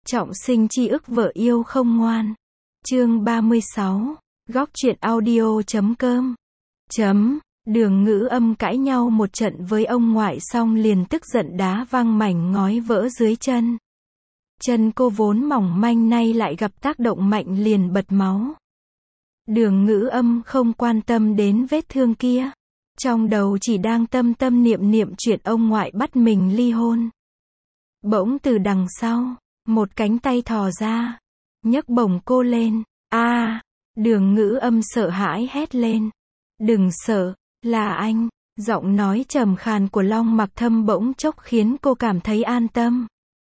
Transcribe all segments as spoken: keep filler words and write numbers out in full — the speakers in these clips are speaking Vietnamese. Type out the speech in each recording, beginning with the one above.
Trọng sinh chi ức vợ yêu không ngoan. Chương ba mươi sáu. Góc truyện audio chấm com. Chấm. Đường Ngữ Âm cãi nhau một trận với ông ngoại xong liền tức giận đá văng mảnh ngói vỡ dưới chân. Chân cô vốn mỏng manh nay lại gặp tác động mạnh liền bật máu. Đường Ngữ Âm không quan tâm đến vết thương kia. Trong đầu chỉ đang tâm tâm niệm niệm chuyện ông ngoại bắt mình ly hôn. Bỗng từ đằng sau, một cánh tay thò ra, nhấc bổng cô lên. A, à, Đường Ngữ Âm sợ hãi hét lên. Đừng sợ, là anh. Giọng nói trầm khàn của Long Mặc Thâm bỗng chốc khiến cô cảm thấy an tâm.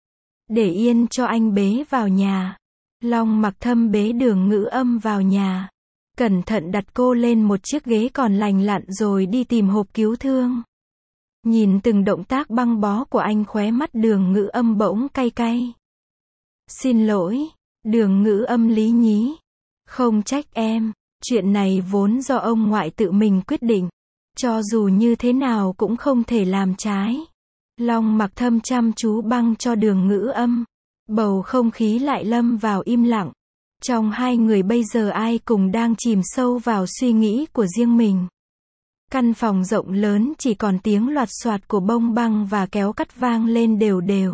Để yên cho anh bế vào nhà. Long Mặc Thâm bế Đường Ngữ Âm vào nhà. Cẩn thận đặt cô lên một chiếc ghế còn lành lặn rồi đi tìm hộp cứu thương. Nhìn từng động tác băng bó của anh, khóe mắt Đường Ngữ Âm bỗng cay cay. Xin lỗi, Đường Ngữ Âm lý nhí. Không trách em, chuyện này vốn do ông ngoại tự mình quyết định. Cho dù như thế nào cũng không thể làm trái. Long Mặc Thâm chăm chú băng cho Đường Ngữ Âm. Bầu không khí lại lâm vào im lặng. Trong hai người bây giờ ai cùng đang chìm sâu vào suy nghĩ của riêng mình. Căn phòng rộng lớn chỉ còn tiếng loạt soạt của bông băng và kéo cắt vang lên đều đều.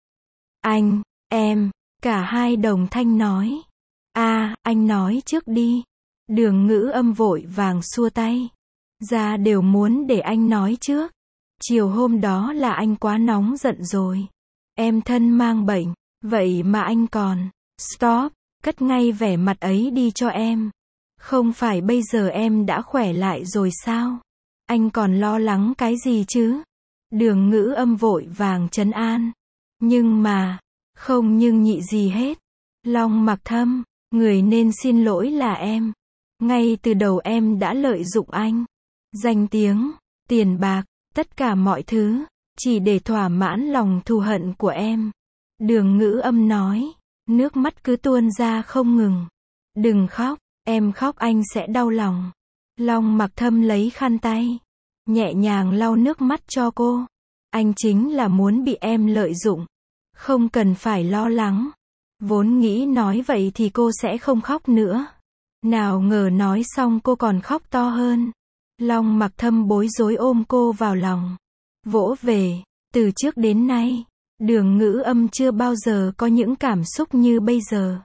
Anh, em, cả hai đồng thanh nói. A, à, anh nói trước đi. Đường Ngữ Âm vội vàng xua tay. Ra đều muốn để anh nói trước. Chiều hôm đó là anh quá nóng giận rồi. Em thân mang bệnh, vậy mà anh còn. Stop, cất ngay vẻ mặt ấy đi cho em. Không phải bây giờ em đã khỏe lại rồi sao? Anh còn lo lắng cái gì chứ? Đường Ngữ Âm vội vàng trấn an. Nhưng mà, không nhưng nhị gì hết. Long Mặc Thâm, người nên xin lỗi là em. Ngay từ đầu em đã lợi dụng anh. Danh tiếng, tiền bạc, tất cả mọi thứ, chỉ để thỏa mãn lòng thù hận của em. Đường Ngữ Âm nói, nước mắt cứ tuôn ra không ngừng. Đừng khóc, em khóc anh sẽ đau lòng. Long Mặc Thâm lấy khăn tay, nhẹ nhàng lau nước mắt cho cô. Anh chính là muốn bị em lợi dụng. Không cần phải lo lắng. Vốn nghĩ nói vậy thì cô sẽ không khóc nữa. Nào ngờ nói xong cô còn khóc to hơn. Long Mặc Thâm bối rối ôm cô vào lòng. Vỗ về, từ trước đến nay, Đường Ngữ Âm chưa bao giờ có những cảm xúc như bây giờ.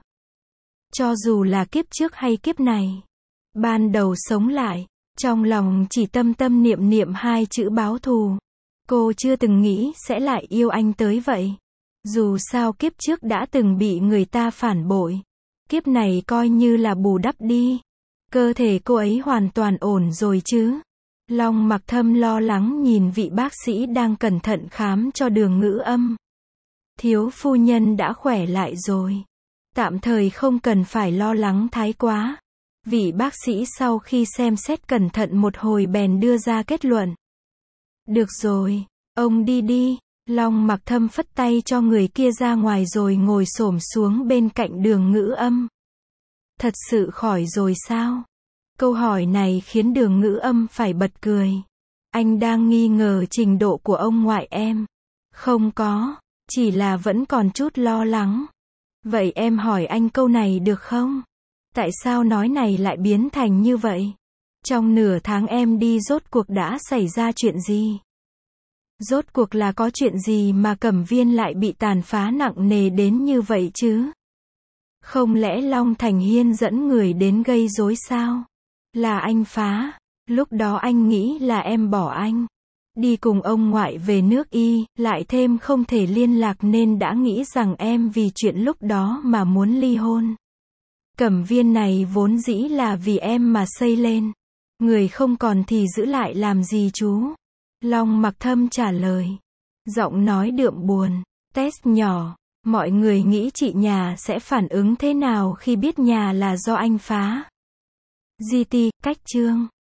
Cho dù là kiếp trước hay kiếp này. Ban đầu sống lại, trong lòng chỉ tâm tâm niệm niệm hai chữ báo thù. Cô chưa từng nghĩ sẽ lại yêu anh tới vậy. Dù sao kiếp trước đã từng bị người ta phản bội. Kiếp này coi như là bù đắp đi. Cơ thể cô ấy hoàn toàn ổn rồi chứ? Long Mặc Thâm lo lắng nhìn vị bác sĩ đang cẩn thận khám cho Đường Ngữ Âm. Thiếu phu nhân đã khỏe lại rồi. Tạm thời không cần phải lo lắng thái quá. Vị bác sĩ sau khi xem xét cẩn thận một hồi bèn đưa ra kết luận. Được rồi, ông đi đi. Long Mặc Thâm phất tay cho người kia ra ngoài rồi ngồi xổm xuống bên cạnh Đường Ngữ Âm. Thật sự khỏi rồi sao? Câu hỏi này khiến Đường Ngữ Âm phải bật cười. Anh đang nghi ngờ trình độ của ông ngoại em. Không có, chỉ là vẫn còn chút lo lắng. Vậy em hỏi anh câu này được không? Tại sao nói này lại biến thành như vậy? Trong nửa tháng em đi rốt cuộc đã xảy ra chuyện gì? Rốt cuộc là có chuyện gì mà Cẩm Viên lại bị tàn phá nặng nề đến như vậy chứ? Không lẽ Long Thành Hiên dẫn người đến gây rối sao? Là anh phá. Lúc đó anh nghĩ là em bỏ anh. Đi cùng ông ngoại về nước Y, lại thêm không thể liên lạc nên đã nghĩ rằng em vì chuyện lúc đó mà muốn ly hôn. Cẩm Viên này vốn dĩ là vì em mà xây lên. Người không còn thì giữ lại làm gì chú? Long Mặc Thâm trả lời. Giọng nói đượm buồn. Test nhỏ. Mọi người nghĩ chị nhà sẽ phản ứng thế nào khi biết nhà là do anh phá? giê tê, cách chương.